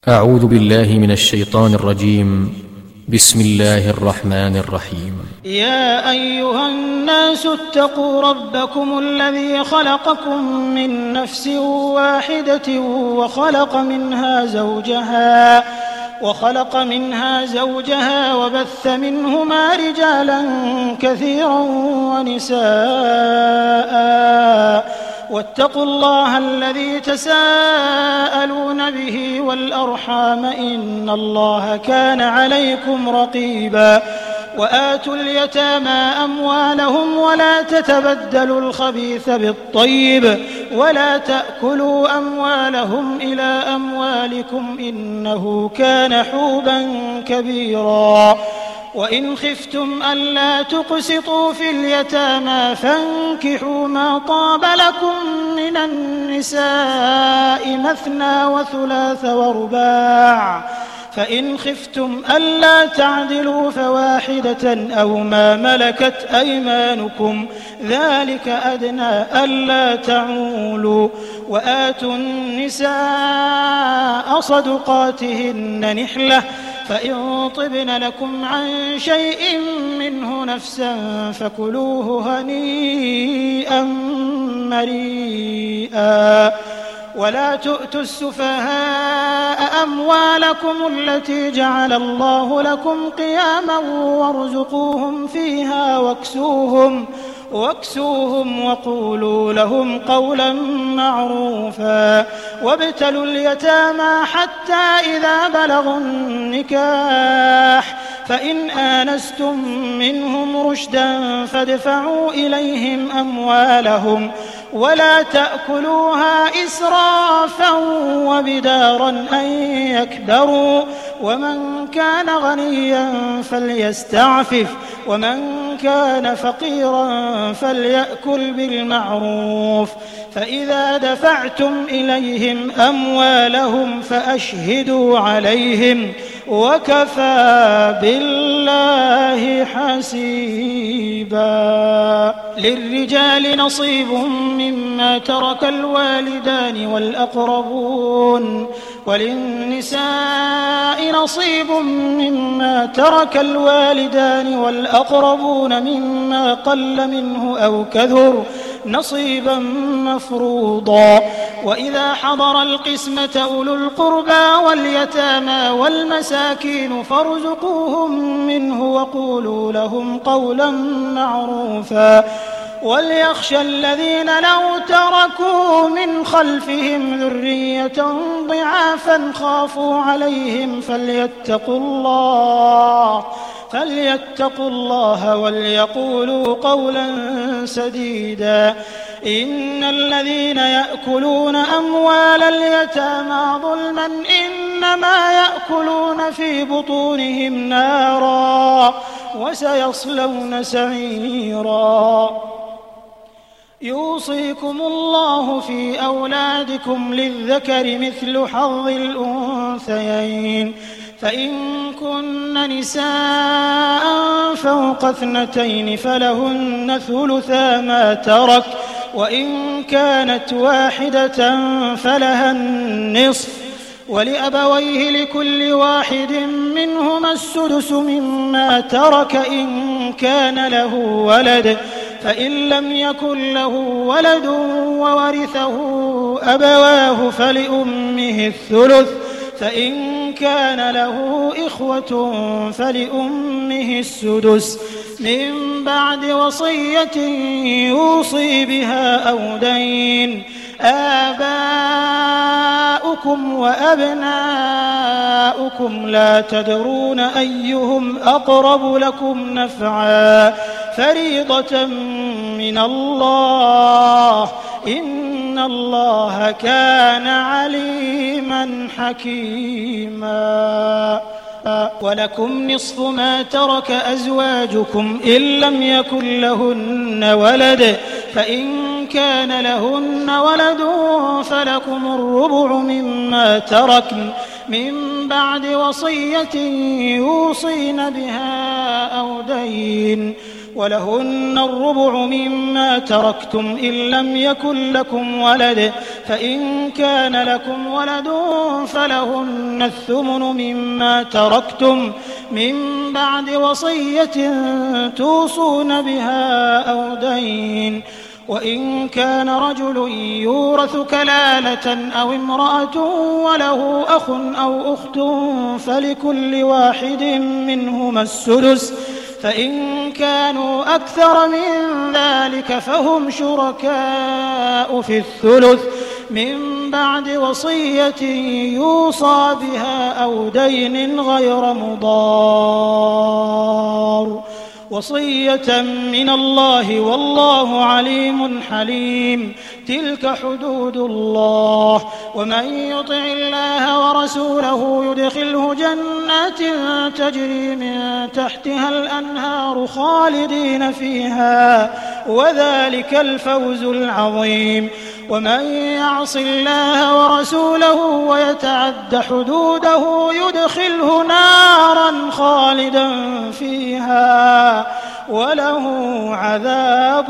أعوذ بالله من الشيطان الرجيم. بسم الله الرحمن الرحيم. يا أيها الناس اتقوا ربكم الذي خلقكم من نفس واحدة وخلق منها زوجها وبث منهما رجالا كثيرا ونساء واتقوا الله الذي تساءلون به والأرحام إن الله كان عليكم رقيبا. وآتوا اليتامى أموالهم ولا تتبدلوا الخبيث بالطيب ولا تأكلوا أموالهم إلى أموالكم إنه كان حوبا كبيرا. وإن خفتم ألا تقسطوا في اليتامى فانكحوا ما طاب لكم من النساء مثنى وثلاث ورباع، فإن خفتم ألا تعدلوا فواحدة أو ما ملكت أيمانكم ذلك أدنى ألا تعولوا. وآتوا النساء صدقاتهن نحلة، فإن طبن لكم عن شيء منه نفسا فكلوه هنيئا مريئا. ولا تؤتوا السفهاء أموالكم التي جعل الله لكم قياما وارزقوهم فيها واكسوهم وقولوا لهم قولا معروفا. وابتلوا اليتامى حتى إذا بلغوا النكاح فإن آنستم منهم رشدا فادفعوا إليهم أموالهم ولا تأكلوها إسرافا وبدارا أن يكبروا. ومن كان غنيا فليستعفف ومن كان فقيرا فليأكل بالمعروف. فإذا دفعتم إليهم أموالهم فأشهدوا عليهم وكفى بالله حسيبا. للرجال نصيب مما ترك الوالدان والأقربون وللنساء نصيب مما ترك الوالدان والأقربون مما قل منه أو كثر نصيبا مفروضا. وإذا حضر القسمة أولو القربى واليتامى والمساكين فارزقوهم منه وقولوا لهم قولا معروفا. وليخشى الذين لو تركوا من خلفهم ذرية ضعافا خافوا عليهم فليتقوا الله وليقولوا قولا سديدا. إن الذين يأكلون أموال اليتامى ظلما إنما يأكلون في بطونهم نارا وسيصلون سعيرا. يوصيكم الله في أولادكم للذكر مثل حظ الأنثيين، فإن كن نساء فوق 2 فلهن ثلثا ما ترك، وإن كانت واحدة فلها النصف، ولأبويه لكل واحد منهما السدس مما ترك إن كان له ولد، فإن لم يكن له ولد وورثه أبواه فلأمه الثلث، فإن كان له إخوة فلأمه السدس من بعد وصية يوصي بها أو دين. آباؤكم وأبناؤكم لا تدرون أيهم أقرب لكم نفعا فريضة من الله إن الله كان عليما حكيما. ولكم نصف ما ترك أزواجكم إن لم يكن لهن ولد، فإن كان لهن ولد فلكم الربع مما تركن من بعد وصية يوصين بها أو دين. ولهن الربع مما تركتم إن لم يكن لكم ولد، فإن كان لكم ولد فلهن الثمن مما تركتم من بعد وصية توصون بها أو دين. وإن كان رجل يورث كلالة أو امرأة وله أخ أو أخت فلكل واحد منهما السدس، فإن كانوا أكثر من ذلك فهم شركاء في الثلث من بعد وصية يوصى بها أو دين غير مضار، وصية من الله والله عليم حليم. تلك حدود الله، ومن يطع الله ورسوله يدخله جنات تجري من تحتها الأنهار خالدين فيها، وذلك الفوز العظيم. ومن يعص الله ورسوله ويتعد حدوده يدخله نارا خالدا فيها وله عذاب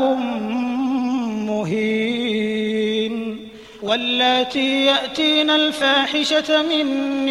مهين. واللاتي يأتين الفاحشة من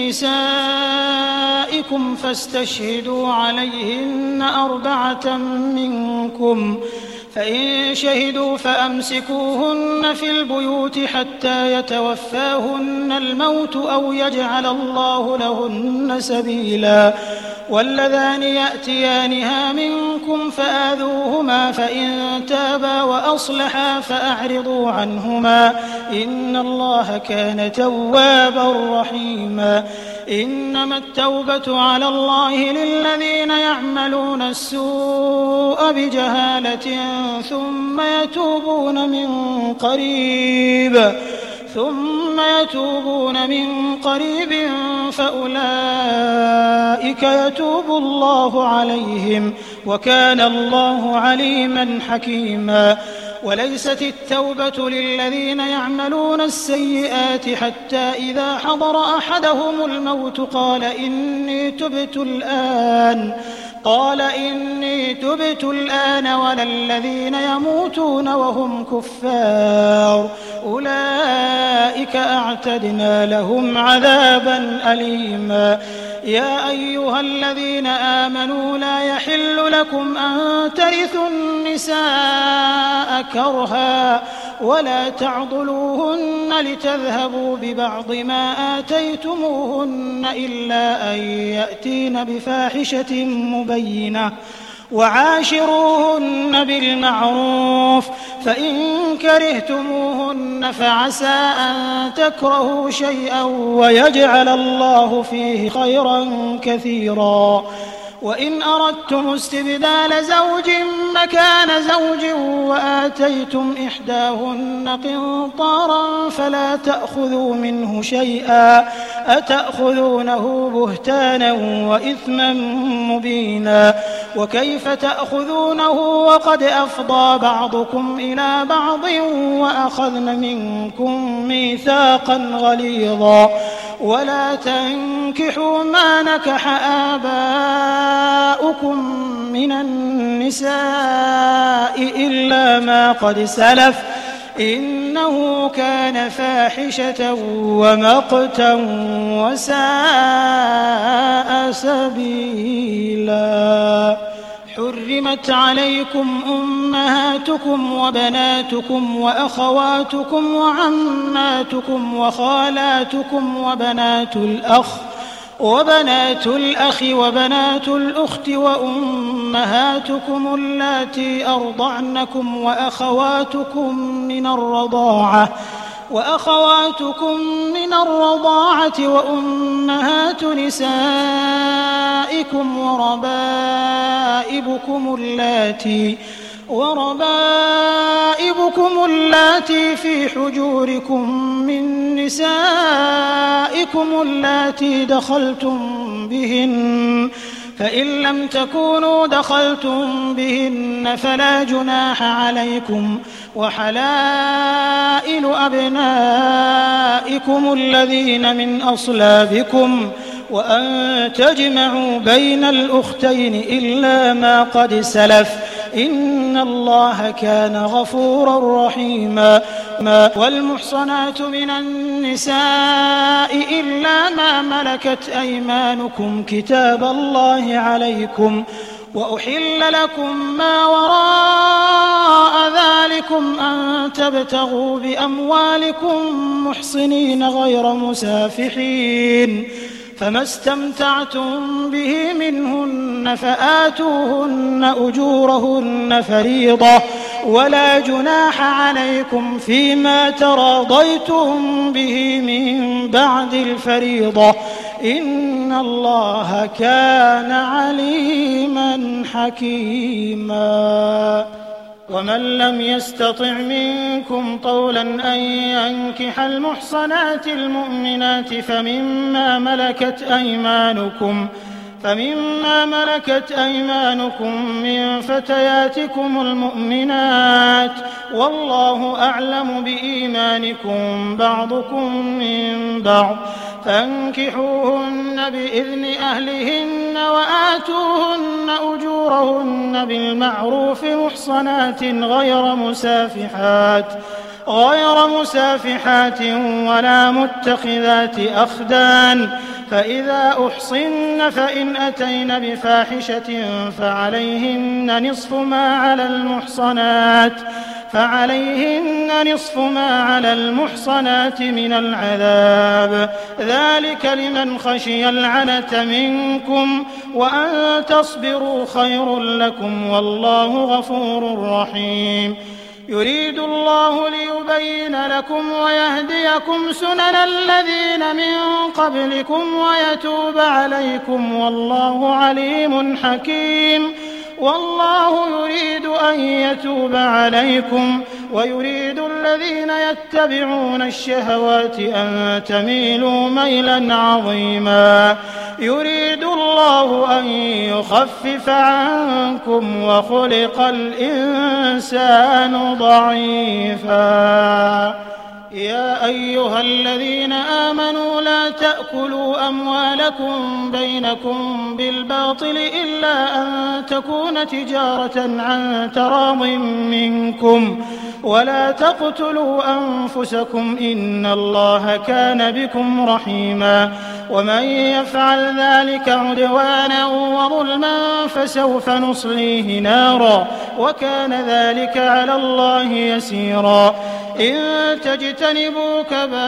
نسائكم فاستشهدوا عليهن 4 منكم، فإن شهدوا فأمسكوهن في البيوت حتى يتوفاهن الموت أو يجعل الله لهن سبيلا. واللذان يأتيانها منكم فآذوهما، فإن تابا وأصلحا فأعرضوا عنهما، إن الله كان توابا رحيما. إنما التوبة على الله للذين يعملون السوء بجهالة ثم يتوبون من قريب فأولئك يتوب الله عليهم، وكان الله عليما حكيما. وليست التوبة للذين يعملون السيئات حتى إذا حضر أحدهم الموت قال إني تبت الآن ولا الذين يموتون وهم كفار، أولئك أعتدنا لهم عذابا أليما. يا أيها الذين آمنوا لا يحل لكم أن ترثوا النساء كرها ولا تعضلوهن لتذهبوا ببعض ما آتيتموهن إلا أن يأتين بفاحشة مبينة، وعاشروهن بالمعروف، فإن كرهتموهن فعسى أن تكرهوا شيئا ويجعل الله فيه خيرا كثيرا. وإن أردتم استبدال زوج مكان زوج وآتيتم إحداهن قنطارا فلا تأخذوا منه شيئا، أتأخذونه بهتانا وإثما مبينا. وكيف تأخذونه وقد أفضى بعضكم إلى بعض وأخذن منكم ميثاقا غليظا. ولا تنكحوا ما نكح آباؤكم من النساء إلا ما قد سلف، إنه كان فاحشة ومقتا وساء سبيلا. حرمت عليكم أمهاتكم وبناتكم وأخواتكم وعماتكم وخالاتكم وبنات الأخ وبنات الأخت وأمهاتكم اللاتي أرضعنكم وأخواتكم من الرضاعة وأمهات نسائكم وربائبكم اللاتي في حجوركم من نسائكم اللاتي دخلتم بهن، فإن لم تكونوا دخلتم بهن فلا جناح عليكم. وحلائل أبنائكم الذين من أصلابكم، وأن تجمعوا بين الأختين إلا ما قد سلف، إن الله كان غفورا رحيما. والمحصنات من النساء إلا ما ملكت أيمانكم كتاب الله عليكم، وأحل لكم ما وراء ذلكم أن تبتغوا بأموالكم محصنين غير مسافحين، فما استمتعتم به منهن فآتوهن أجورهن فريضة، ولا جناح عليكم فيما تراضيتم به من بعد الفريضة، إن الله كان عليما حكيما. ومن لم يستطع منكم طولا أن ينكح المحصنات المؤمنات فمما ملكت أيمانكم من فتياتكم المؤمنات، والله أعلم بإيمانكم بعضكم من بعض، فانكحوهن بإذن أهلهن وآتوهن أجورهن بالمعروف محصنات غير مسافحات ولا متخذات أخدان، فإذا أحصن فإن أتين بفاحشة فعليهن نصف ما على المحصنات من العذاب، ذلك لمن خشي العنة منكم، وأن تصبروا خير لكم، والله غفور رحيم. يريد الله ليبين لكم ويهديكم سنن الذين من قبلكم ويتوب عليكم، والله عليم حكيم. والله يريد أن يتوب عليكم ويريد الذين يتبعون الشهوات أن تميلوا ميلا عظيما. يريد الله أن يخفف عنكم وخلق الإنسان ضعيفا. يا أيها الذين آمنوا لا تأكلوا أموالكم بينكم بالباطل إلا أن تكون تجارة عن تراض منكم، ولا تقتلوا أنفسكم إن الله كان بكم رحيما. ومن يفعل ذلك عدوانا وظلما فسوف نصليه نارا، وكان ذلك على الله يسيرا. إن تجتنبوا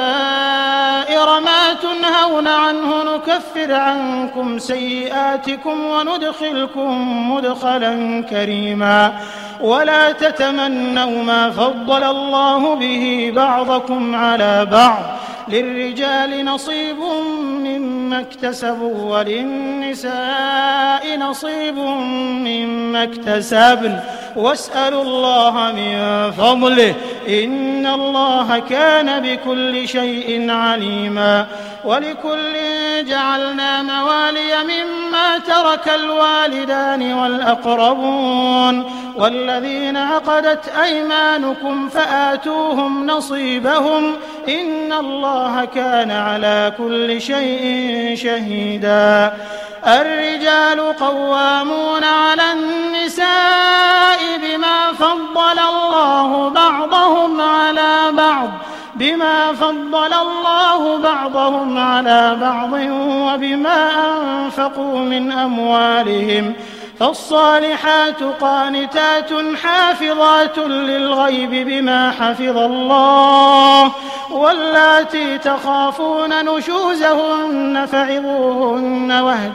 كبائر ما تنهون عنه نكفر عنكم سيئاتكم وندخلكم مدخلا كريما. ولا تتمنوا ما فضل الله به بعضكم على بعض، للرجال نصيب مما اكتسبوا وللنساء نصيب مما اكتسبن، واسألوا الله من فضله إن الله كان بكل شيء عليما. ولكل جعلنا موالي مما ترك الوالدان والأقربون والذين عقدت أيمانكم فآتوهم نصيبهم إن الله كان على كل شيء شهيدا. الرجال قوامون على النساء بما فضل الله بعضهم على بعض وبما أنفقوا من أموالهم، فالصالحات قانتات حافظات للغيب بما حفظ الله، واللاتي تخافون نشوزهن فعظوهن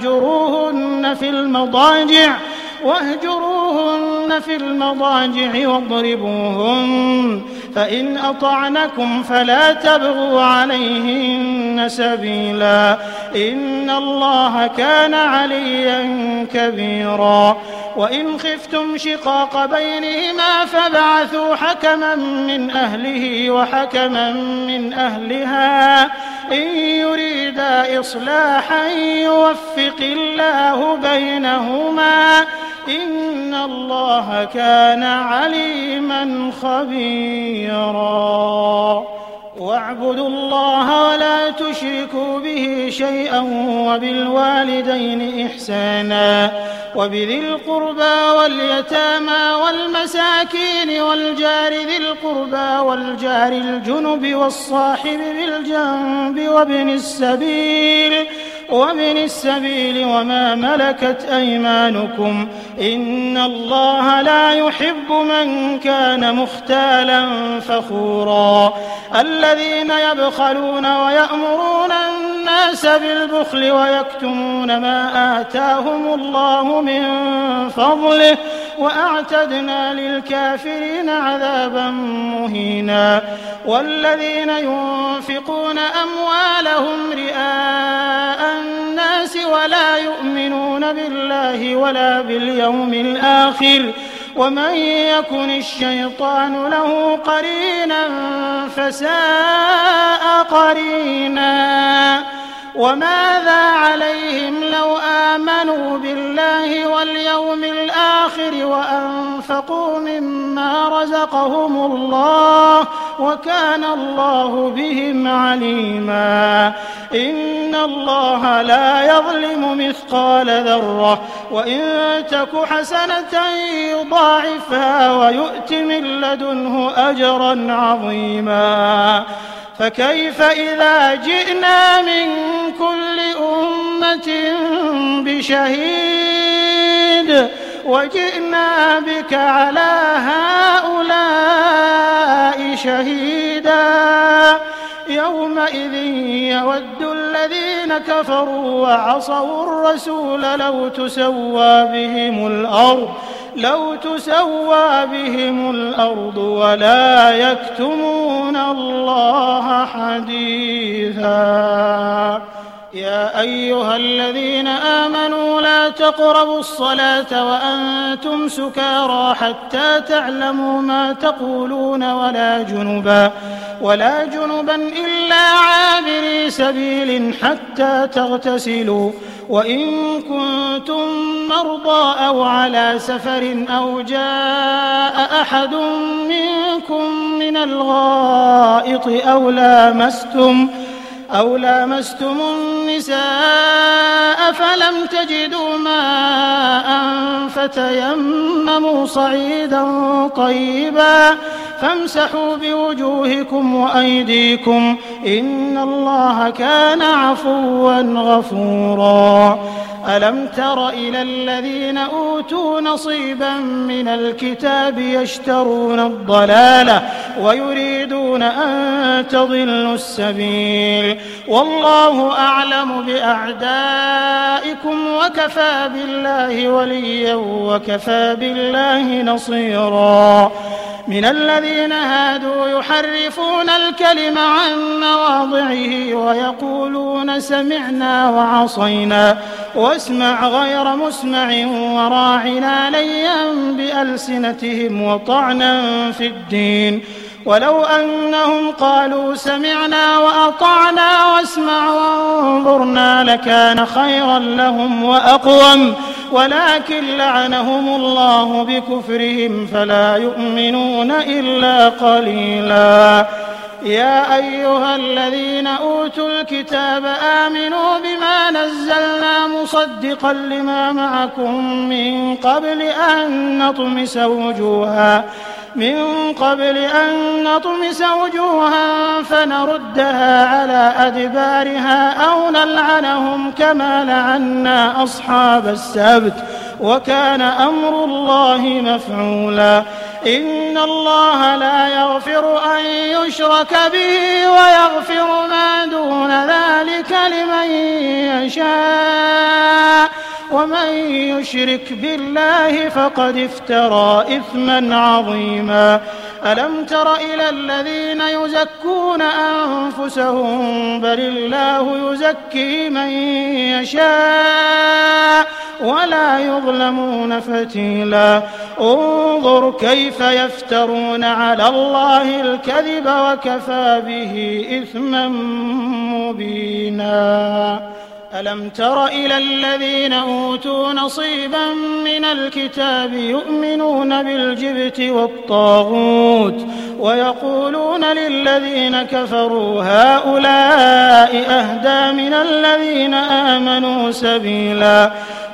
واهجروهن في المضاجع واضربوهن، فإن أطعنكم فلا تبغوا عليهن سبيلا إن الله كان عليا كبيرا. وإن خفتم شقاق بينهما فابعثوا حكما من أهله وحكما من أهلها إن يريدا إصلاحا يوفق الله بينهما إن الله كان عليما خبيرا. واعبدوا الله ولا تشركوا به شيئا وبالوالدين إحسانا وبذي القربى واليتامى والمساكين والجار ذي القربى والجار الجنب والصاحب بالجنب وابن السبيل وما ملكت أيمانكم إن الله لا يحب من كان مختالا فخورا الذين يبخلون ويأمرون الناس بالبخل ويكتمون ما آتاهم الله من فضله وأعتدنا للكافرين عذابا مهينا والذين ينفقون أموالهم رئاء الناس ولا يؤمنون بالله ولا باليوم الآخر ومن يكن الشيطان له قرينا فساء قرينا وماذا عليهم لو آمنوا بالله واليوم الآخر وأنفقوا مما رزقهم الله وكان الله بهم عليما إن الله لا يظلم مثقال ذرة وإن تك حسنة يضاعفها ويؤت من لدنه أجرا عظيما فكيف إذا جئنا من كل أمة بشهيد وجئنا بك على هؤلاء شهيدا يومئذ يود الذين كفروا وعصوا الرسول لو تسوى بهم الأرض ولا يكتمون الله حديثا يا أيها الذين آمنوا لا تقربوا الصلاة وأنتم سكارى حتى تعلموا ما تقولون ولا جنبا إلا عابري سبيل حتى تغتسلوا وإن كنتم مرضى أو على سفر أو جاء أحد منكم من الغائط أو لامستم النساء فلم تجدوا ماء فتيمموا صعيدا طيبا فامسحوا بوجوهكم وأيديكم إن الله كان عفوا غفورا ألم تر إلى الذين أوتوا نصيبا من الكتاب يشترون الضلالة ويريدون أن تضلوا السبيل والله أعلم بأعدائكم وكفى بالله وليا وكفى بالله نصيرا من الذين هادوا يحرفون الكلم عن مواضعه ويقولون سمعنا وعصينا واسمع غير مسمع وراعنا ليا بألسنتهم وطعنا في الدين ولو أنهم قالوا سمعنا وأطعنا واسمع وانظرنا لكان خيرا لهم وأقوم ولكن لعنهم الله بكفرهم فلا يؤمنون إلا قليلا يا أيها الذين أوتوا الكتاب آمنوا بما نزلنا مصدقا لما معكم من قبل أن نطمس وجوها فنردها على أدبارها أو نلعنهم كما لعنا أصحاب السبت وكان أمر الله مفعولا إن الله لا يغفر أن يشرك به ويغفر ما دون ذلك لمن يشاء ومن يشرك بالله فقد افترى إثما عظيما ألم تر إلى الذين يزكون أنفسهم بل الله يزكي من يشاء ولا يظلمون فتيلا انظر كيف يفترون على الله الكذب وكفى به إثما مبينا ألم تر إلى الذين أوتوا نصيبا من الكتاب يؤمنون بالجبت والطاغوت ويقولون للذين كفروا هؤلاء أهدى من الذين آمنوا سبيلا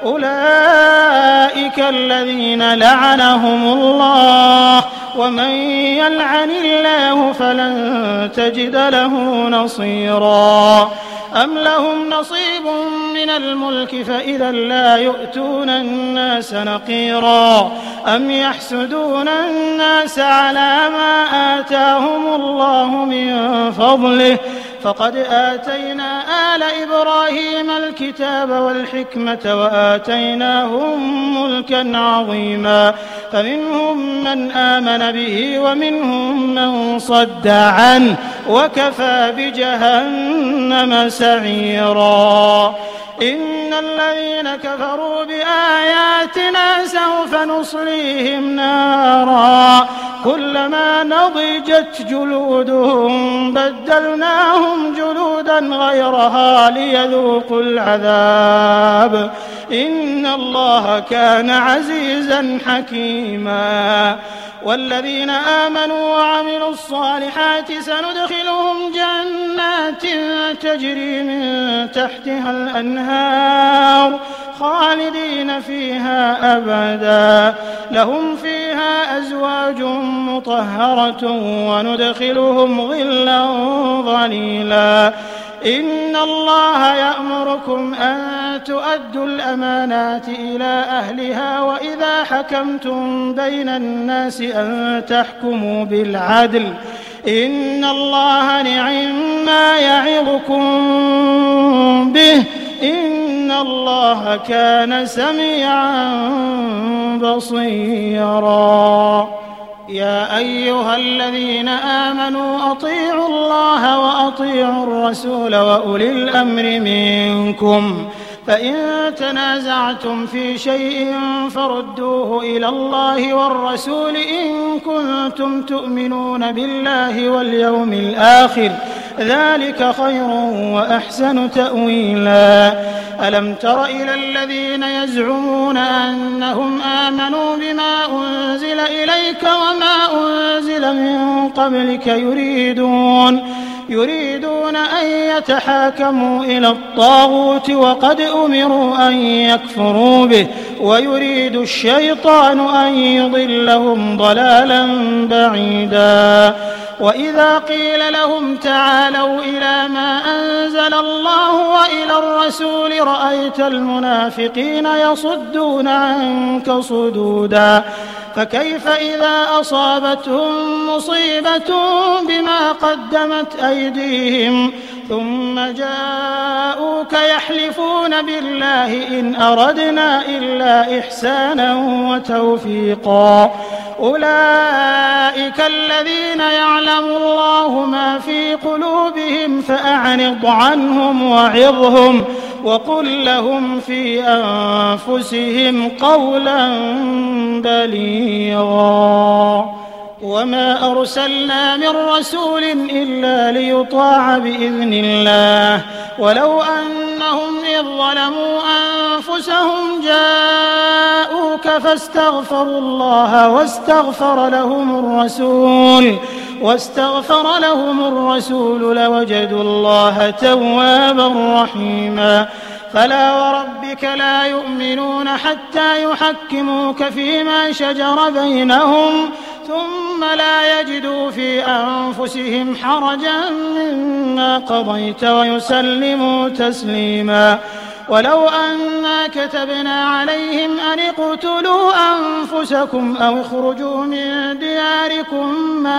أولئك الذين لعنهم الله ومن يلعن الله فلن تجد له نصيرا أم لهم نصيب من الملك فإذا لا يؤتون الناس نقيرا أم يحسدون الناس على ما آتاهم الله من فضله فقد آتينا آل إبراهيم الكتاب والحكمة وآتيناهم ملكا عظيما فمنهم من آمن به ومنهم من صد عنه وكفى بجهنم سعيرا إن الذين كفروا بآياتنا سوف نصليهم نارا كلما نضجت جلودهم بدلناهم جلودا غيرها ليذوقوا العذاب إن الله كان عزيزا حكيما والذين آمنوا وعملوا الصالحات سندخلهم جنات تجري من تحتها الأنهار خالدين فيها أبدا لهم فيها أزواج مطهرة وندخلهم ظلا ظليلا إن الله يأمركم أن تؤدوا الأمانات إلى أهلها وإذا حكمتم بين الناس أن تحكموا بالعدل إن الله نعم يعظكم به إن الله كان سميعا بصيرا يا أيها الذين آمنوا أطيعوا الله وأطيعوا الرسول وأولي الأمر منكم فإن تنازعتم في شيء فردوه إلى الله والرسول إن كنتم تؤمنون بالله واليوم الآخر ذلك خير وأحسن تأويلا ألم تر إلى الذين يزعمون أنهم آمنوا بما أنزل إليك وما أنزل من قبلك يريدون أن يتحاكموا إلى الطاغوت وقد أمروا أن يكفروا به ويريد الشيطان أن يضلهم ضلالا بعيدا وإذا قيل لهم تعالوا إلى ما أنزل الله وإلى الرسول رأيت المنافقين يصدون عنك صدودا فكيف إذا أصابتهم مصيبة بما قدمت أيديهم ثم جاءوك يحلفون بالله إن أردنا إلا إحسانا وتوفيقا أولئك الذين يعلم الله ما في قلوبهم فأعرض عنهم وعظهم وقل لهم في أنفسهم قولا بليغا وما أرسلنا من رسول إلا ليطاع بإذن الله ولو أنهم إذ ظلموا أنفسهم جاءوك فاستغفروا الله واستغفر لهم الرسول لوجدوا الله توابا رحيما فلا وربك لا يؤمنون حتى يحكموك فيما شجر بينهم ثم لا يجدوا في أنفسهم حرجا مما قضيت ويسلموا تسليما ولو أنا كتبنا عليهم أن اقتلوا أنفسكم أو اخرجوا من دياركم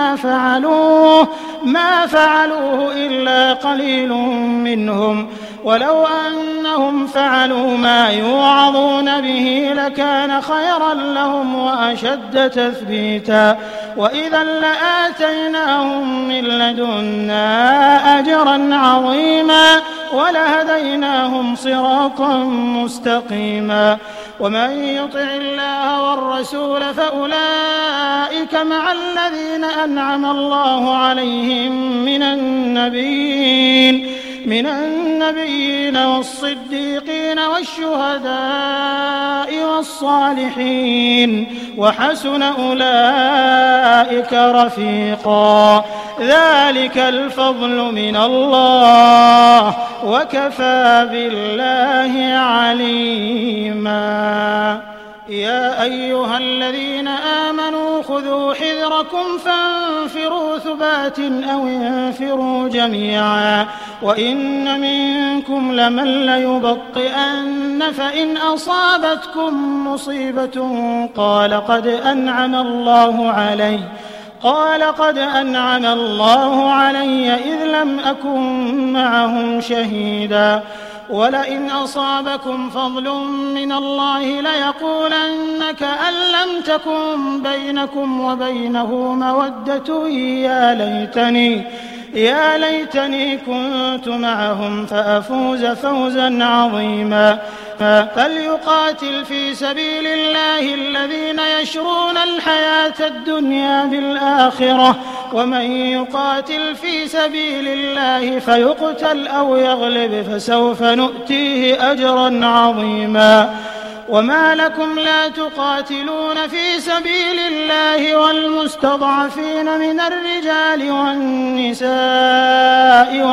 ما فعلوه إلا قليل منهم ولو أنهم فعلوا ما يوعظون به لكان خيرا لهم وأشد تثبيتا وإذا لآتيناهم من لدنا أجرا عظيما ولهديناهم صراطا مستقيما ومن يطع الله والرسول فأولئك مع الذين أنعم الله عليهم من النبيين من النبيين والصديقين والشهداء والصالحين وحسن أولئك رفيقا ذلك الفضل من الله وكفى بالله عليما يا أيها الذين آمنوا خذوا حذركم فانفروا ثبات أو انفروا جميعا وإن منكم لمن ليبطئن فإن أصابتكم مصيبة قال قد أنعم الله علي إذ لم أكن معهم شهيدا ولئن أصابكم فضل من الله ليقولن كأن لم تكن بينكم وبينه مودة يا ليتني كنت معهم فأفوز فوزا عظيما فليقاتل في سبيل الله الذين يشرون الحياة الدنيا بالآخرة ومن يقاتل في سبيل الله فيقتل أو يغلب فسوف نؤتيه أجرا عظيما وما لكم لا تقاتلون في سبيل الله والمستضعفين من الرجال والنساء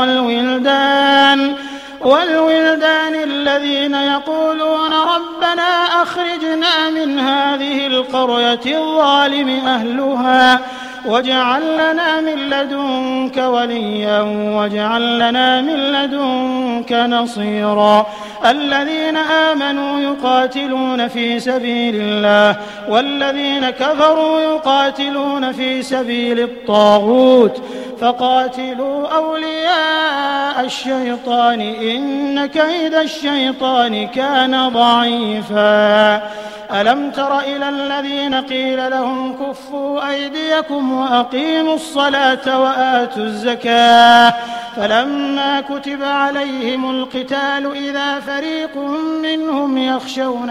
والولدان الذين يقولون ربنا أخرجنا من هذه القرية الظالم أهلها واجعل لنا من لدنك وليا واجعل لنا من لدنك نصيرا الذين آمنوا يقاتلون في سبيل الله والذين كفروا يقاتلون في سبيل الطاغوت فقاتلوا أولياء الشيطان إن كيد الشيطان كان ضعيفا ألم تر إلى الذين قيل لهم كفوا أيديكم وأقيموا الصلاة وآتوا الزكاة فلما كتب عليهم القتال إذا فريق منهم يخشون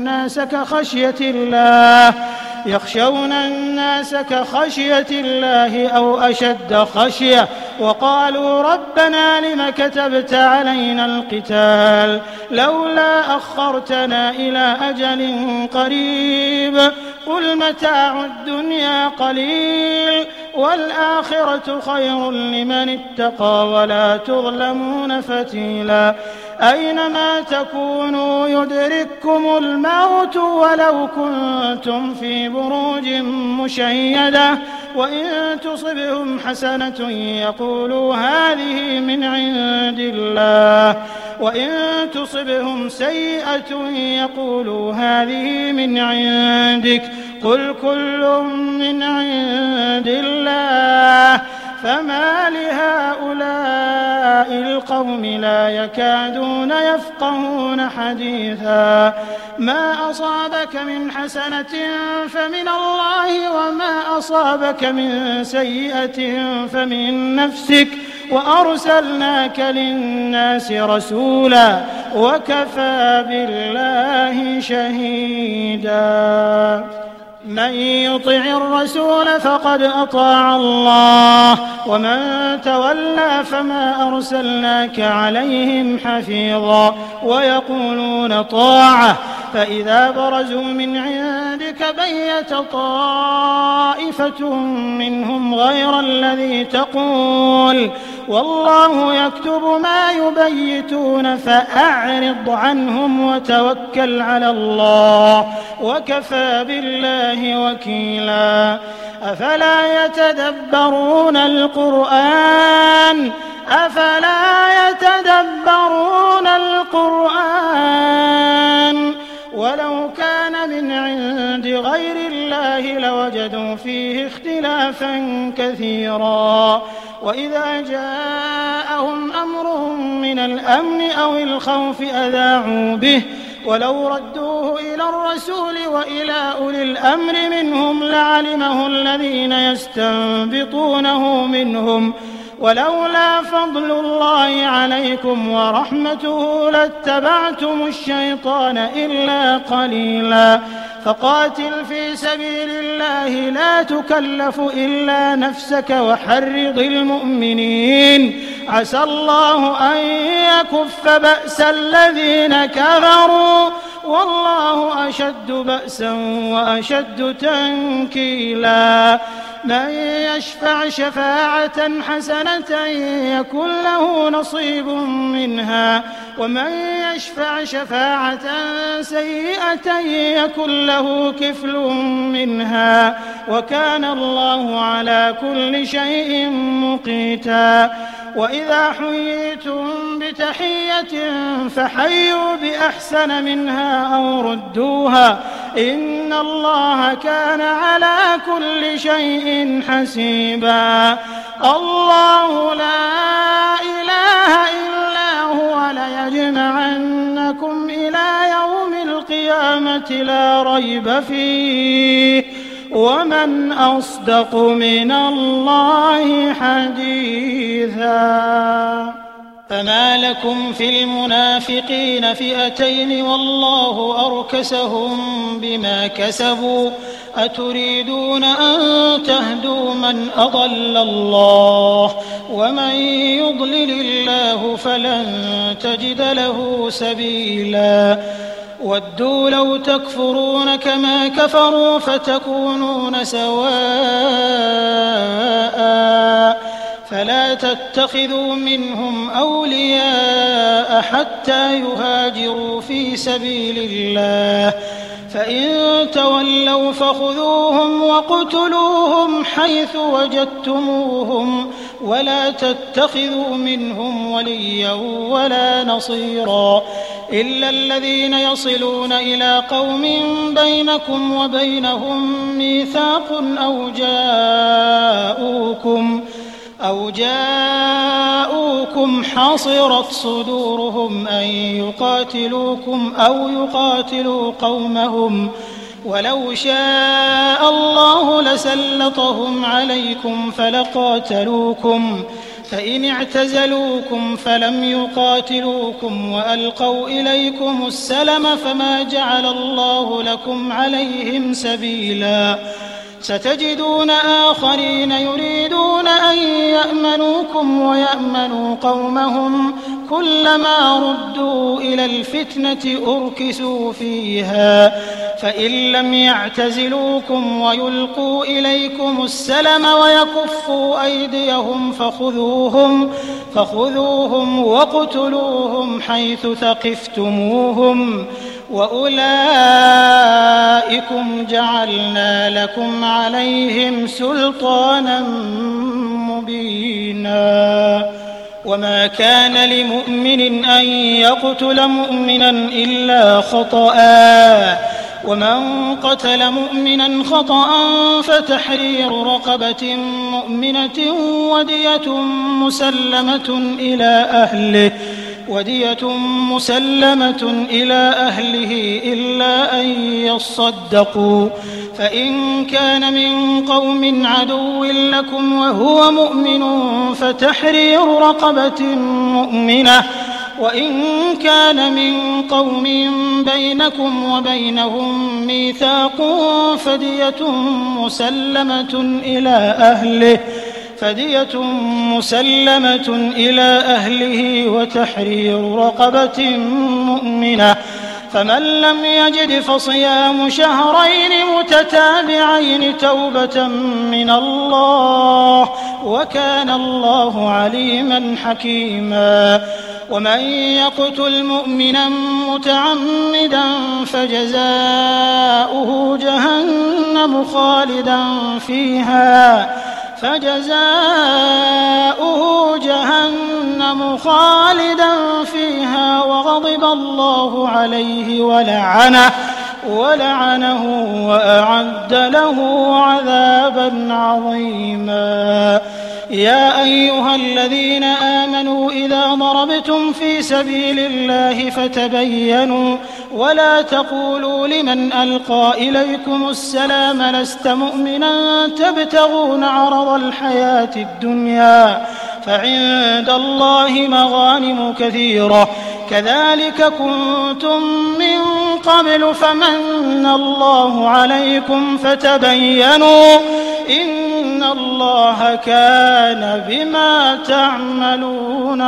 الناس كخشية الله أو أشد خشية وقالوا ربنا لم كتبت علينا القتال لولا أخرتنا إلى أجل قريب قل متاع الدنيا قليل والآخرة خير لمن اتقى ولا تظلمون فتيلا أينما تكونوا يدرككم الموت ولو كنتم في بروج مشيدة وإن تصبهم حسنة يقولوا هذه من عند الله وإن تصبهم سيئة يقولوا هذه من عندك قل كل من عند الله فما لهؤلاء القوم لا يكادون يفقهون حديثا ما أصابك من حسنة فمن الله وما أصابك من سيئة فمن نفسك وأرسلناك للناس رسولا وكفى بالله شهيدا من يطع الرسول فقد أطاع الله ومن تولى فما أرسلناك عليهم حفيظا ويقولون طاعة فإذا برزوا من عندك بيت طائفة منهم غير الذي تقول والله يكتب ما يبيتون فأعرض عنهم وتوكل على الله وكفى بالله وكيلا أفلا يتدبرون القرآن ولو كان من عند غير الله لوجدوا فيه اختلافا كثيرا وإذا جاءهم أمر من الأمن أو الخوف أذاعوا به ولو ردوه إلى الرسول وإلى أولي الأمر منهم لعلمه الذين يستنبطونه منهم ولولا فضل الله عليكم ورحمته لاتبعتم الشيطان إلا قليلا فقاتل في سبيل الله لا تكلف إلا نفسك وحرض المؤمنين عسى الله أن يكف بأس الذين كفروا والله أشد بأسا وأشد تنكيلا من يشفع شفاعة حسنة يكن له نصيب منها ومن يشفع شفاعة سيئة يكن له كفل منها وكان الله على كل شيء مقيتا وإذا حييتم بتحية فحيوا بأحسن منها أو ردوها إن الله كان على كل شيء حسيبا الله لا إله إلا هو ليجمعنكم إلى يوم القيامة لا ريب فيه ومن أصدق من الله حديثا فما لكم في المنافقين فئتين والله أركسهم بما كسبوا أتريدون أن تهدوا من أضل الله ومن يضلل الله فلن تجد له سبيلا ودوا لو تكفرون كما كفروا فتكونون سواء فلا تتخذوا منهم أولياء حتى يهاجروا في سبيل الله فإن تولوا فخذوهم وقتلوهم حيث وجدتموهم ولا تتخذوا منهم وليا ولا نصيرا إلا الذين يصلون إلى قوم بينكم وبينهم ميثاق أو جاءوكم حصرت صدورهم أن يقاتلوكم أو يقاتلوا قومهم ولو شاء الله لسلطهم عليكم فلقاتلوكم فإن اعتزلوكم فلم يقاتلوكم وألقوا إليكم السلم فما جعل الله لكم عليهم سبيلا ستجدون آخرين يريدون أن يأمنوكم ويأمنوا قومهم كلما ردوا إلى الفتنة أركسوا فيها فإن لم يعتزلوكم ويلقوا إليكم السلم ويكفوا أيديهم فخذوهم واقتلوهم حيث ثقفتموهم وأولئكم جعلنا لكم عليهم سلطانا مبينا وما كان لمؤمن أن يقتل مؤمنا إلا خطأ ومن قتل مؤمنا خطأ فتحرير رقبة مؤمنة ودية مسلمة إلى أهله إلا أن يصدقوا فإن كان من قوم عدو لكم وهو مؤمن فتحرير رقبة مؤمنة وإن كان من قوم بينكم وبينهم ميثاق فدية مسلمة إلى أهله وتحرير رقبة مؤمنة فمن لم يجد فصيام شهرين متتابعين توبة من الله وكان الله عليما حكيما ومن يقتل مؤمنا متعمدا فجزاؤه جهنم خالدا فيها وغضب الله عليه ولعنه وأعد له عذابا عظيما يا أيها الذين آمنوا إذا ضربتم في سبيل الله فتبينوا ولا تقولوا لمن ألقى إليكم السلام لست مؤمنا تبتغون عرض الحياة الدنيا فعند الله مغانم كثيرة كذلك كنتم من قبل فمن الله عليكم فتبينوا إن الله كان بما تعملون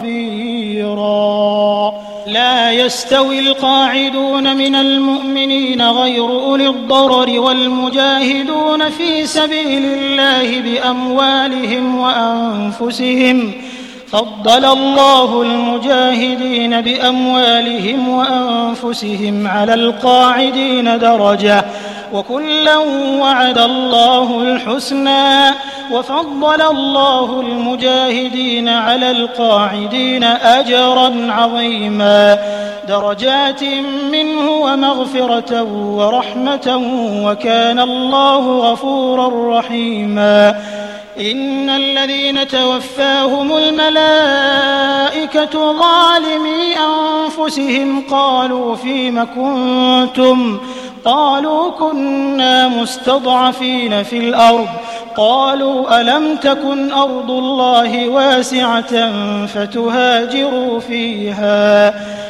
خبيرا. لا يستوي القاعدون من المؤمنين غير أولي الضرر والمجاهدون في سبيل الله بأموالهم وأنفسهم. فضل الله المجاهدين بأموالهم وأنفسهم على القاعدين درجة، وكلا وعد الله الحسنى، وفضل الله المجاهدين على القاعدين أجرا عظيما، درجات منه ومغفرة ورحمة، وكان الله غفورا رحيما. إن الذين توفاهم الملائكة ظالمي أنفسهم قالوا فيم كنتم؟ قالوا كنا مستضعفين في الأرض. قالوا ألم تكن أرض الله واسعة فتهاجروا فيها؟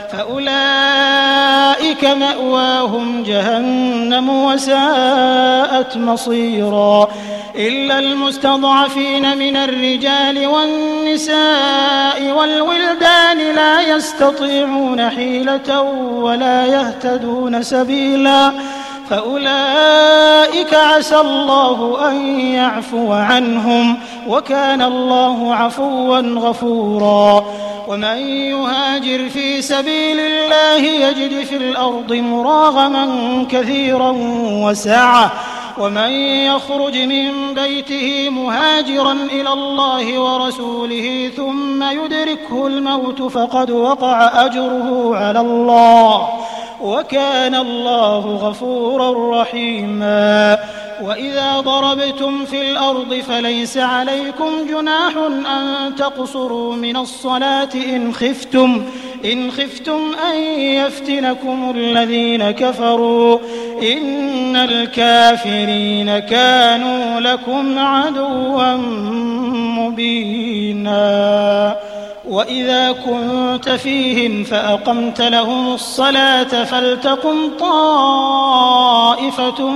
فأولئك مأواهم جهنم وساءت مصيرا. إلا المستضعفين من الرجال والنساء والولدان لا يستطيعون حيلة ولا يهتدون سبيلا، فأولئك عسى الله أن يعفو عنهم، وكان الله عفوا غفورا. ومن يهاجر في سبيل الله يجد في الأرض مراغما كثيرا وسعة، ومن يخرج من بيته مهاجرا إلى الله ورسوله ثم يدركه الموت فقد وقع أجره على الله، وكان الله غفورا رحيما. وإذا ضربتم في الأرض فليس عليكم جناح أن تقصروا من الصلاة إن خفتم أن يفتنكم الذين كفروا، إن الكافرين كانوا لكم عدوا مبينا. وإذا كنت فيهم فأقمت لهم الصلاة فلتقم طائفة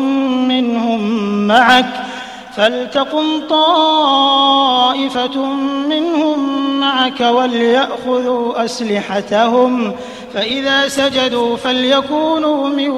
منهم معك وليأخذوا أسلحتهم، فإذا سجدوا فليكونوا من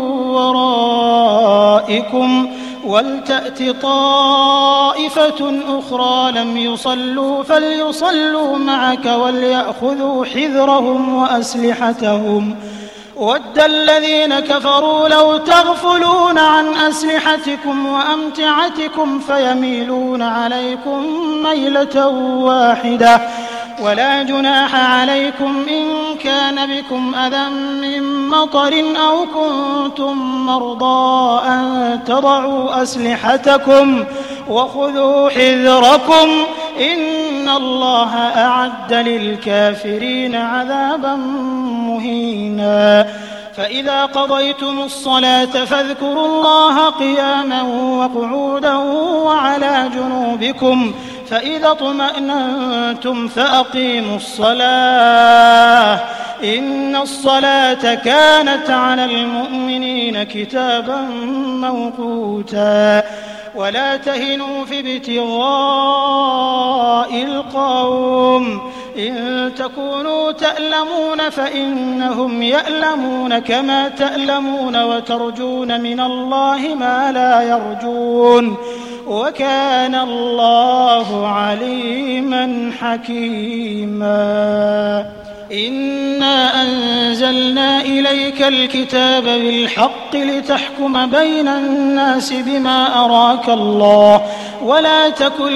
ورائكم ولتأت طائفة أخرى لم يصلوا فليصلوا معك وليأخذوا حذرهم وأسلحتهم. ود الذين كفروا لو تغفلون عن أسلحتكم وأمتعتكم فيميلون عليكم ميلة واحدة. ولا جناح عليكم إن كان بكم أذى من مطر أو كنتم مرضى أن تضعوا أسلحتكم وخذوا حذركم، إن الله أعد للكافرين عذابا مهينا. فإذا قضيتم الصلاة فاذكروا الله قياما وقعودا وعلى جنوبكم، فإذا اطمأننتم فأقيموا الصلاة، إن الصلاة كانت على المؤمنين كتابا موقوتا. ولا تهنوا في ابتغاء القوم، إن تكونوا تألمون فإنهم يألمون كما تألمون وترجون من الله ما لا يرجون، وكان الله عليما حكيما. إنا أنزلنا إليك الكتاب بالحق لتحكم بين الناس بما أراك الله، ولا تكن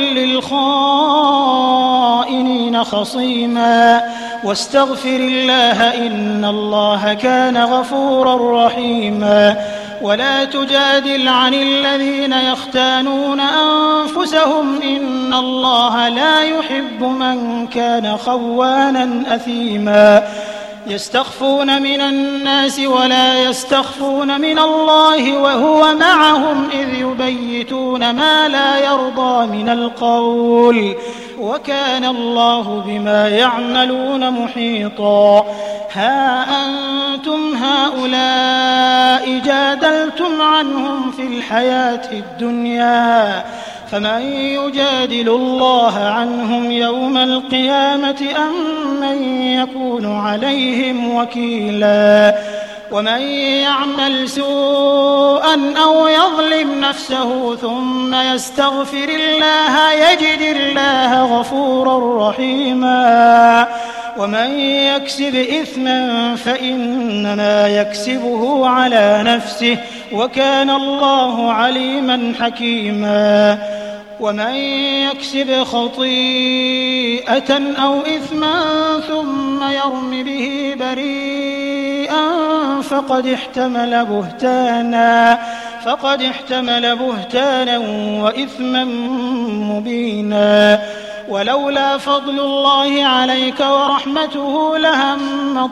للخائنين خصيما، واستغفر الله إن الله كان غفورا رحيما. ولا تجادل عن الذين يختانون أنفسهم، إن الله لا يحب من كان خوانا أثيما. يستخفون من الناس ولا يستخفون من الله وهو معهم إذ يبيتون ما لا يرضى من القول، وكان الله بما يعملون محيطا. ها أنتم هؤلاء جادلتم عنهم في الحياة الدنيا، فمن يجادل الله عنهم يوم القيامة أم من يكون عليهم وكيلا ومن يعمل سوءا أو يظلم نفسه ثم يستغفر الله يجد الله غفورا رحيما ومن يكسب إثما فإنما يكسبه على نفسه وكان الله عليما حكيما ومن يكسب خطيئة أو إثما ثم يرم به بريئا فقد احتمل بهتانا وإثما مبينا ولولا فضل الله عليك ورحمته لهم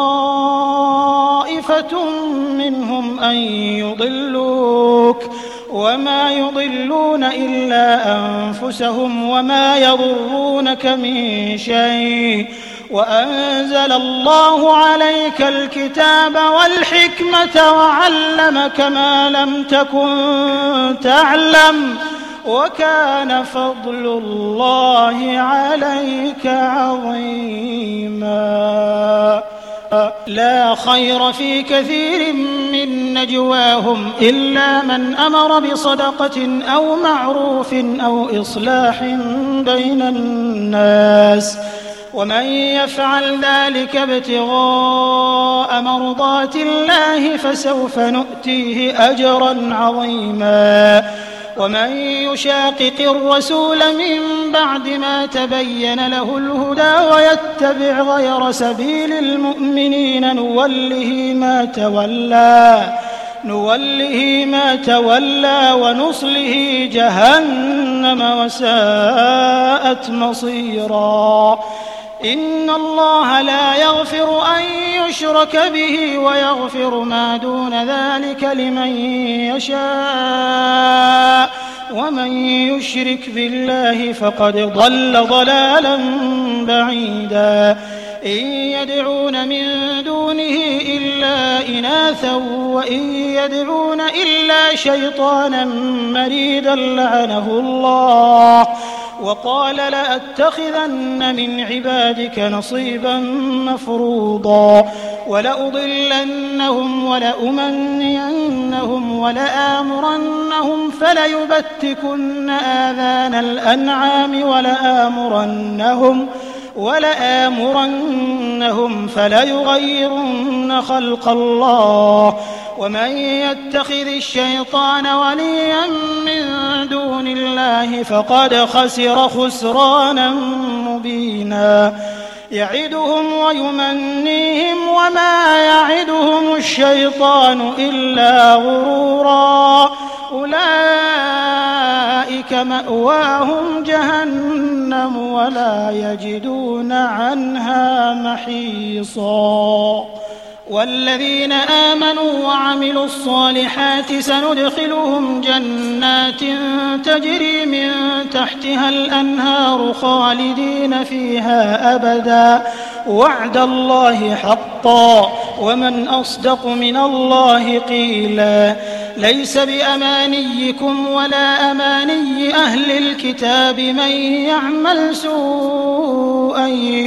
طائفة منهم أن يضلوك وما يضلون إلا أنفسهم وما يضرونك من شيء وأنزل الله عليك الكتاب والحكمة وعلمك ما لم تكن تعلم وكان فضل الله عليك عظيما لا خير في كثير من نجواهم إلا من أمر بصدقة أو معروف أو إصلاح بين الناس ومن يفعل ذلك ابتغاء مرضات الله فسوف نؤتيه أجرا عظيما ومن يشاقق الرسول من بعد ما تبين له الهدى ويتبع غير سبيل المؤمنين نوله ما تولى ونصله جهنم وساءت مصيرا إن الله لا يغفر أن يشرك به ويغفر ما دون ذلك لمن يشاء ومن يشرك بالله فقد ضل ضلالا بعيدا إن يدعون من دونه إلا إناثا وإن يدعون إلا شيطانا مريدا لعنه الله وقال لأتخذن من عبادك نصيبا مفروضا ولأضلنهم ولأمنينهم ولآمرنهم فليبتكن آذان الأنعام ولآمرنهم فليغيرن خلق الله ومن يتخذ الشيطان وليا من دون الله فقد خسر خسرانا مبينا يعدهم ويمنيهم وما يعدهم الشيطان إلا غرورا أولئك مأواهم جهنم ولا يجدون عنها محيصا والذين آمنوا وعملوا الصالحات سندخلهم جنات تجري من تحتها الأنهار خالدين فيها أبدا وعد الله حقا ومن أصدق من الله قيلا ليس بأمانيكم ولا أماني أهل الكتاب من يعمل سوءا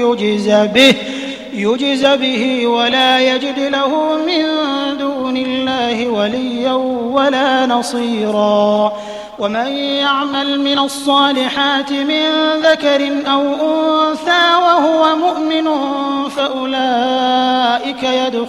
يجز به ولا يجد له من دون الله وليا ولا نصيرا ومن يعمل من الصالحات من ذكر أو أنثى وهو مؤمن فأولئك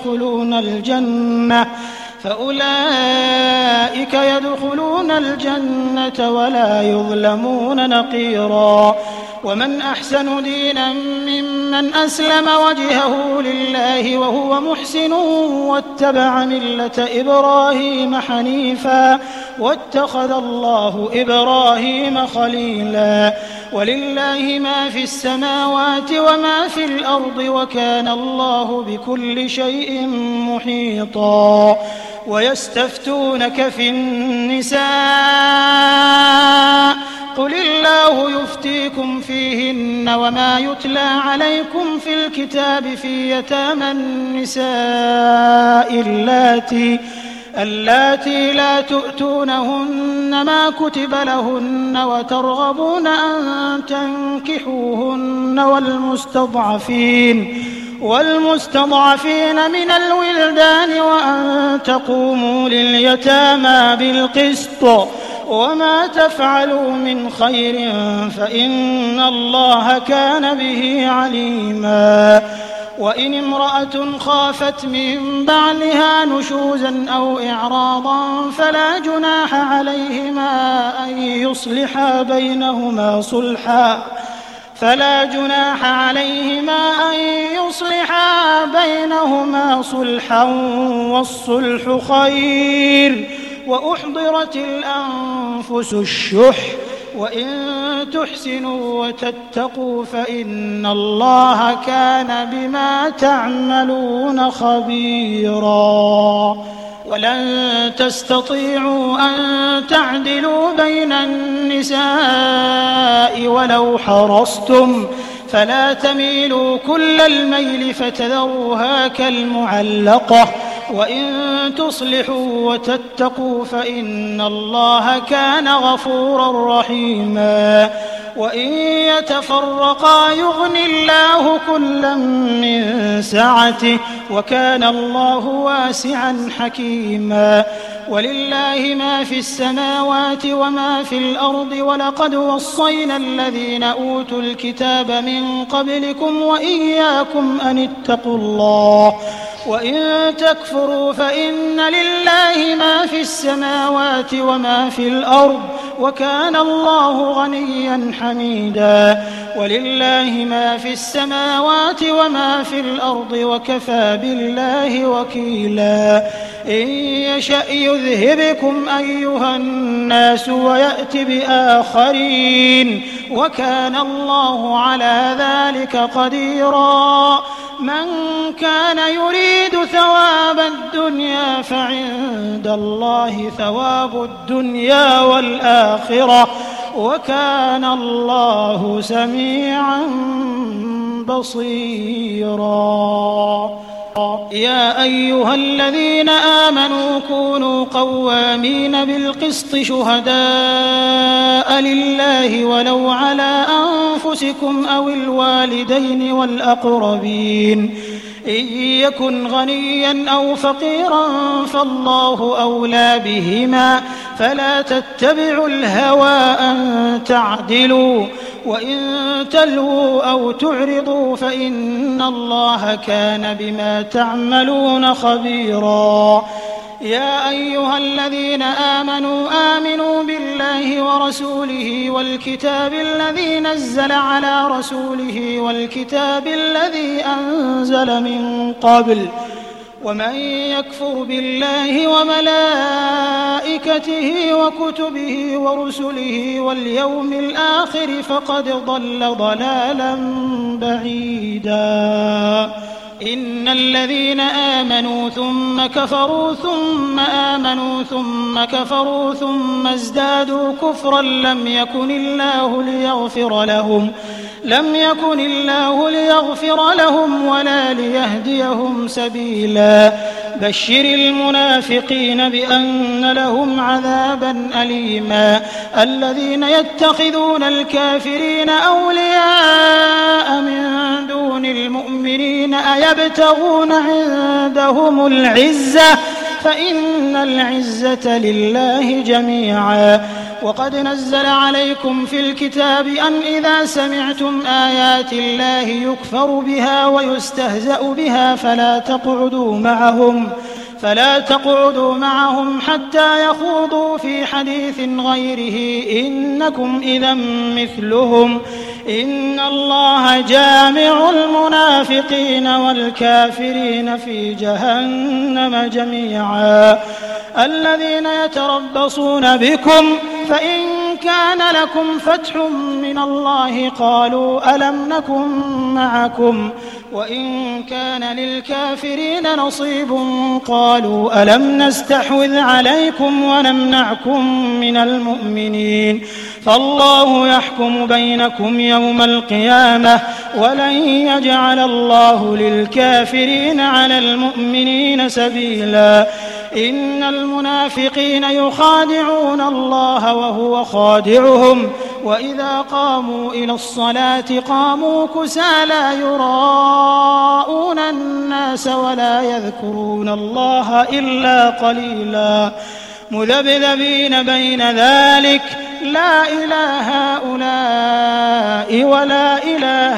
يدخلون الجنة ولا يظلمون نقيرا ومن أحسن دينا ممن أسلم وجهه لله وهو محسن واتبع ملة إبراهيم حنيفا واتخذ الله إبراهيم خليلا ولله ما في السماوات وما في الأرض وكان الله بكل شيء محيطا ويستفتونك في النساء قل الله يفتيكم فيهن وما يتلى عليكم في الكتاب في يتامى النساء اللاتي لا تؤتونهن ما كتب لهن وترغبون أن تنكحوهن والمستضعفين من الولدان وأن تقوموا لليتامى بالقسط وما تفعلوا من خير فإن الله كان به عليما وإن امرأة خافت من بعلها نشوزا أو إعراضا فلا جناح عليهما أن يصلحا بينهما صلحا والصلح خير وأحضرت الأنفس الشح وإن تحسنوا وتتقوا فإن الله كان بما تعملون خبيرا ولن تستطيعوا أن تعدلوا بين النساء ولو حرصتم فلا تميلوا كل الميل فتذروها كالمعلقة وإن تصلحوا وتتقوا فإن الله كان غفورا رحيما وإن يتفرقا يغن الله كلا من سعته وكان الله واسعا حكيما ولله ما في السماوات وما في الأرض ولقد وصينا الذين أوتوا الكتاب من قبلكم وإياكم أن اتقوا الله وإن تكفروا فإن لله ما في السماوات وما في الأرض وكان الله غنيا حميدا ولله ما في السماوات وما في الأرض وكفى بالله وكيلا إن يشأ يذهبكم أيها الناس ويأت بآخرين وكان الله على ذلك قديرا من كان يريد ثواب الدنيا فعند الله ثواب الدنيا والآخرة وكان الله سميعا بصيرا يا أيها الذين آمنوا كونوا قوامين بالقسط شهداء لله ولو على أنفسكم أو الوالدين والأقربين إن يكن غنيا أو فقيرا فالله أولى بهما فلا تتبعوا الهوى أن تعدلوا وإن تلووا أو تعرضوا فإن الله كان بما تعملون خبيرا يا أيها الذين آمنوا بالله ورسوله والكتاب الذي نزل على رسوله والكتاب الذي أنزل من قبل ومن يكفر بالله وملائكته وكتبه ورسله واليوم الآخر فقد ضل ضلالا بعيدا إن الذين آمنوا ثم كفروا ثم آمنوا ثم كفروا ثم ازدادوا كفرا لم يكن الله ليغفر لهم ولا ليهديهم سبيلا بشر المنافقين بأن لهم عذابا أليما الذين يتخذون الكافرين أولياء من دون المؤمنين أيبتغون عندهم العزة فإن العزة لله جميعا وقد نزل عليكم في الكتاب أن إذا سمعتم آيات الله يكفر بها ويستهزأ بها فلا تقعدوا معهم حتى يخوضوا في حديث غيره إنكم إذا مثلهم إن الله جامع المنافقين والكافرين في جهنم جميعا الذين يتربصون بكم فإن كان لكم فتح من الله قالوا ألم نكن معكم وإن كان للكافرين نصيب قالوا ألم نستحوذ عليكم ونمنعكم من المؤمنين فالله يحكم بينكم يوم القيامة ولن يجعل الله للكافرين على المؤمنين سبيلا إن المنافقين يخادعون الله وهو خادعهم وإذا قاموا إلى الصلاة قاموا كسالى يراءون الناس ولا يذكرون الله إلا قليلا مذبذبين بين ذلك لا إله هؤلاء ولا إله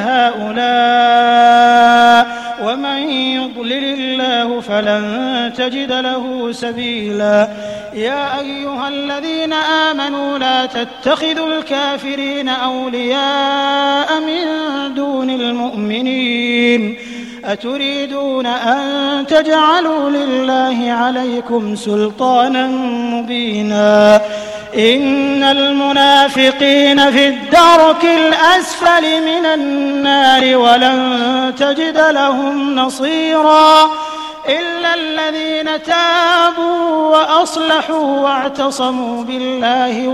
هؤلاء ومن يضلل الله فلن تجد له سبيلا يا أيها الذين آمنوا لا تتخذوا الكافرين أولياء من دون المؤمنين أتريدون أن تجعلوا لله عليكم سلطانا مبينا إن المنافقين في الدرك الأسفل من النار ولن تجد لهم نصيرا إلا الذين تابوا وأصلحوا واعتصموا بالله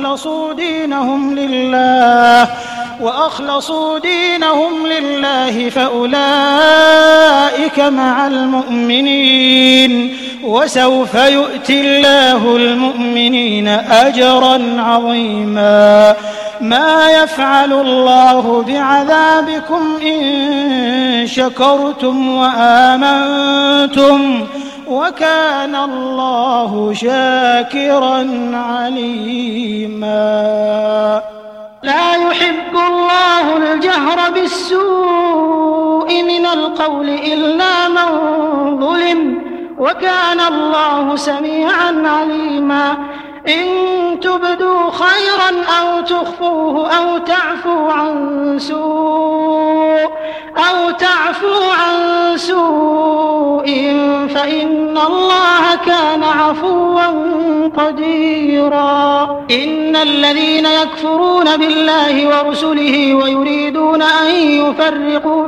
وأخلصوا دينهم لله فأولئك مع المؤمنين وسوف يؤتي الله المؤمنين أجرا عظيما ما يفعل الله بعذابكم إن شكرتم وآمنتم وكان الله شاكرا عليما لا يحب الله الجهر بالسوء من القول إلا من ظلم وكان الله سميعا عليما إن تبدوا خيرا أو تخفوه أو تعفوا عن سوء فإن الله كان عفوا قديرا إن الذين يكفرون بالله ورسله ويريدون أن يفرقوا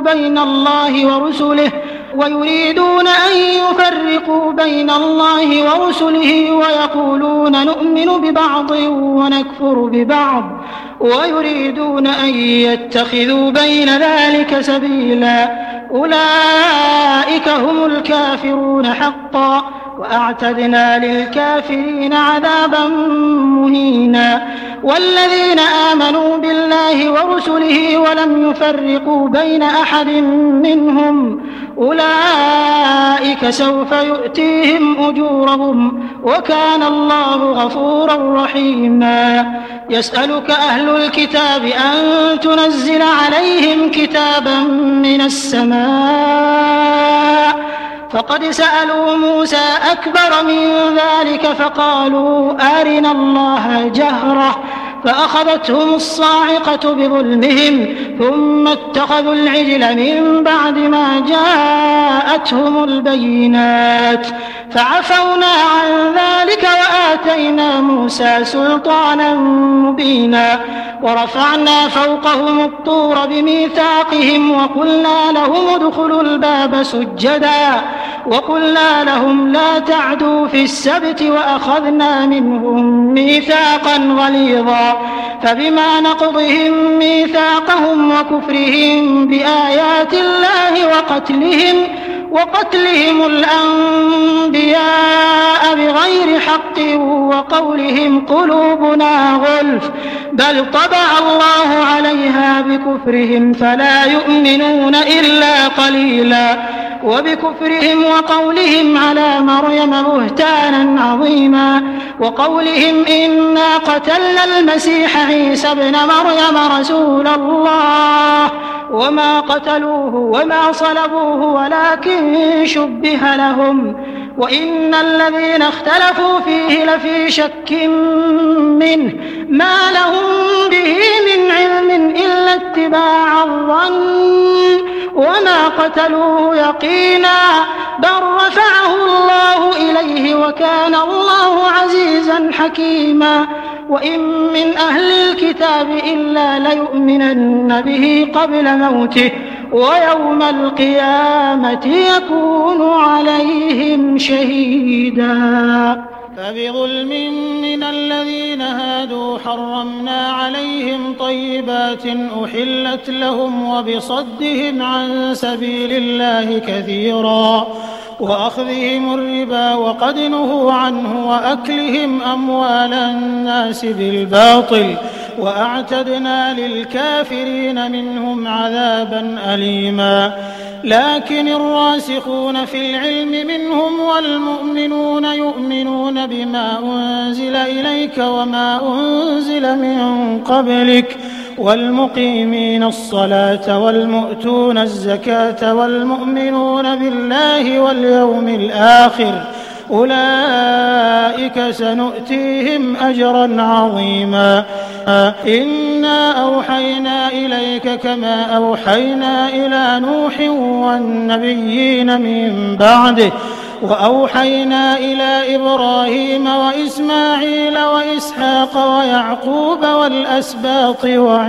بين الله ورسله ويقولون نؤمن ببعض ونكفر ببعض ويريدون أن يتخذوا بين ذلك سبيلا أولئك هم الكافرون حقا وأعتدنا للكافرين عذابا مهينا والذين آمنوا بالله ورسله ولم يفرقوا بين أحد منهم أولئك سوف يؤتيهم أجورهم وكان الله غفورا رحيما يسألك أهل الكتاب أن تنزل عليهم كتابا من السماء فقد سألوا موسى أكبر من ذلك فقالوا أرنا الله جهرة فأخذتهم الصاعقة بظلمهم ثم اتخذوا العجل من بعد ما جاءتهم البينات فعفونا عن ذلك وآتينا موسى سلطانا مبينا ورفعنا فوقهم الطور بميثاقهم وقلنا لهم ادخلوا الباب سجدا وقلنا لهم لا تعدوا في السبت وأخذنا منهم ميثاقا غليظا فبما نقضهم ميثاقهم وكفرهم بآيات الله وقتلهم الأنبياء بغير حق وقولهم قلوبنا غلف بل طبع الله عليها بكفرهم فلا يؤمنون إلا قليلا وبكفرهم وقولهم على مريم بهتانا عظيما وقولهم إنا قتلنا المسيح عيسى ابن مريم رسول الله وما قتلوه وما صلبوه ولكن شبه لهم وإن الذين اختلفوا فيه لفي شك منه ما لهم به من علم إلا اتباع الظن وما قتلوه يقينا بل رفعه الله إليه وكان الله عزيزا حكيما وإن من أهل الكتاب إلا ليؤمنن به قبل موته ويوم القيامة يكون عليهم شهيدا فبظلم من الذين هادوا حرمنا عليهم طيبات أحلت لهم وبصدهم عن سبيل الله كثيرا وأخذهم الربا وقد نهوا عنه وأكلهم أموال الناس بالباطل وأعتدنا للكافرين منهم عذابا أليما. لكن الراسخون في العلم منهم والمؤمنون يؤمنون بما أنزل إليك وما أنزل من قبلك والمقيمين الصلاة والمؤتون الزكاة والمؤمنون بالله واليوم الآخر أولئك سنؤتيهم أجرا عظيما. إنا أوحينا إليك كما أوحينا إلى نوح والنبيين من بعده وأوحينا إلى إبراهيم وإسماعيل وإسحاق ويعقوب والأسباط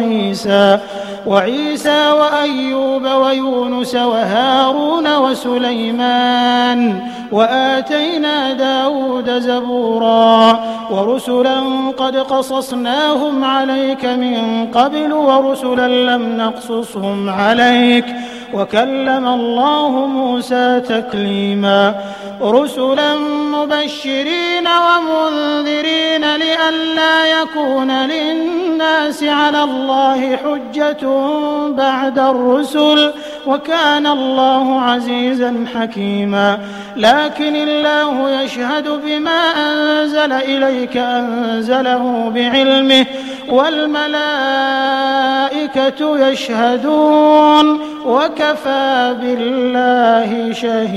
وعيسى وأيوب ويونس وهارون وسليمان وآتينا داود زبورا ورسلا قد قصصناهم عليك من قبل ورسلا لم نقصصهم عليك وكلم الله موسى تكليما. رسلا مبشرين ومنذرين لئلا يكون للناس على الله حجة بعد الرسل وكان الله عزيزا حكيما. لكن الله يشهد بما أنزل إليك أنزله بعلمه والملائكة يشهدون وكفى بالله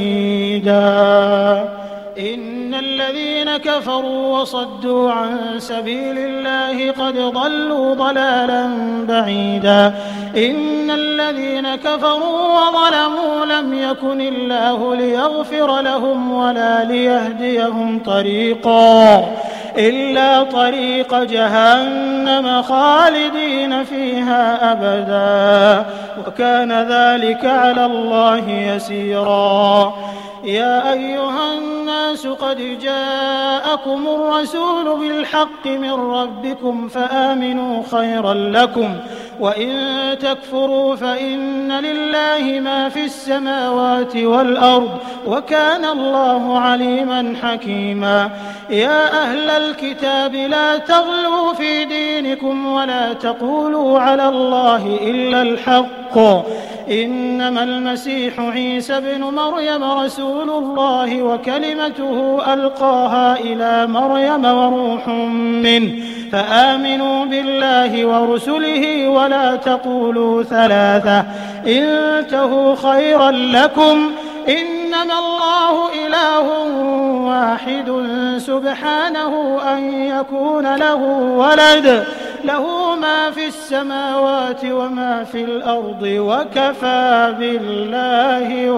شهيدا. إن الذين كفروا وصدوا عن سبيل الله قد ضلوا ضلالا بعيدا. إن الذين كفروا وظلموا لم يكن الله ليغفر لهم ولا ليهديهم طريقا إلا طريق جهنم خالدين فيها أبدا وكان ذلك على الله يسيرا. يا أيها الناس قد جاءكم الرسول بالحق من ربكم فآمنوا خيرا لكم وإن تكفروا فإن لله ما في السماوات والأرض وكان الله عليما حكيما. يا أهل الكتاب لا تغلوا في دينكم ولا تقولوا على الله إلا الحق إنما المسيح عيسى بن مريم رسول الله وكلمته ألقاها إلى مريم وروح منه فآمنوا بالله ورسله ولا تقولوا ثلاثة انتهوا خيرا لكم إنما الله إله واحد سبحانه أن يكون له ولد له ما في السماوات وما في الأرض وكفى بالله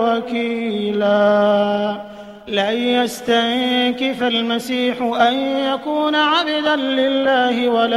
وكيلا. لن يستنكف المسيح أن يكون عبدا لله ولا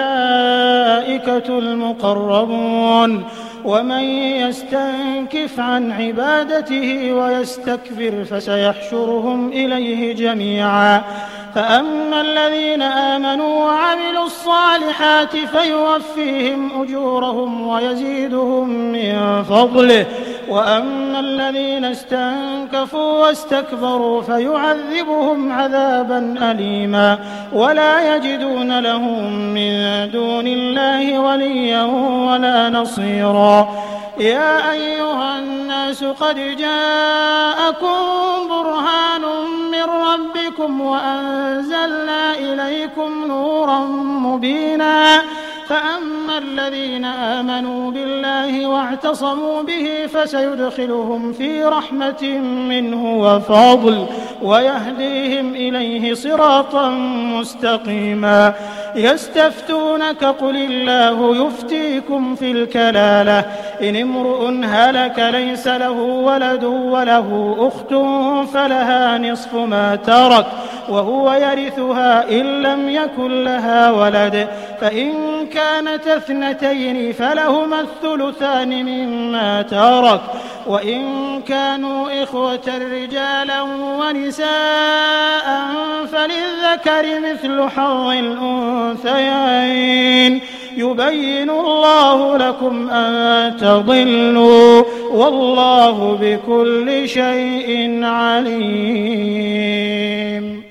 الملائكة المقربون ومن يستنكف عن عبادته ويستكبر فسيحشرهم إليه جميعا. فأما الذين آمنوا وعملوا الصالحات فيوفيهم أجورهم ويزيدهم من فضله وأما الذين استنكفوا واستكبروا فيعذبهم عذابا أليما ولا يجدون لهم من دون الله وليا ولا نصيرا. يا أيها الناس قد جاءكم برهان من ربكم وأنزلنا إليكم نورا مبينا فأما الذين آمنوا بالله واعتصموا به فسيدخلهم في رحمة منه وفضل ويهديهم إليه صراطا مستقيما. يستفتونك قل الله يفتيكم في الكلالة إن امرؤ هلك ليس له ولد وله أخت فلها نصف ما ترك وهو يرثها إن لم يكن لها ولد فإن كانت اثنتين فلهما الثلثان مما ترك وإن كانوا إخوة رجالا ونساء فللذكر للذكر مثل حظ الأنثيين يبين الله لكم أن تضلوا والله بكل شيء عليم.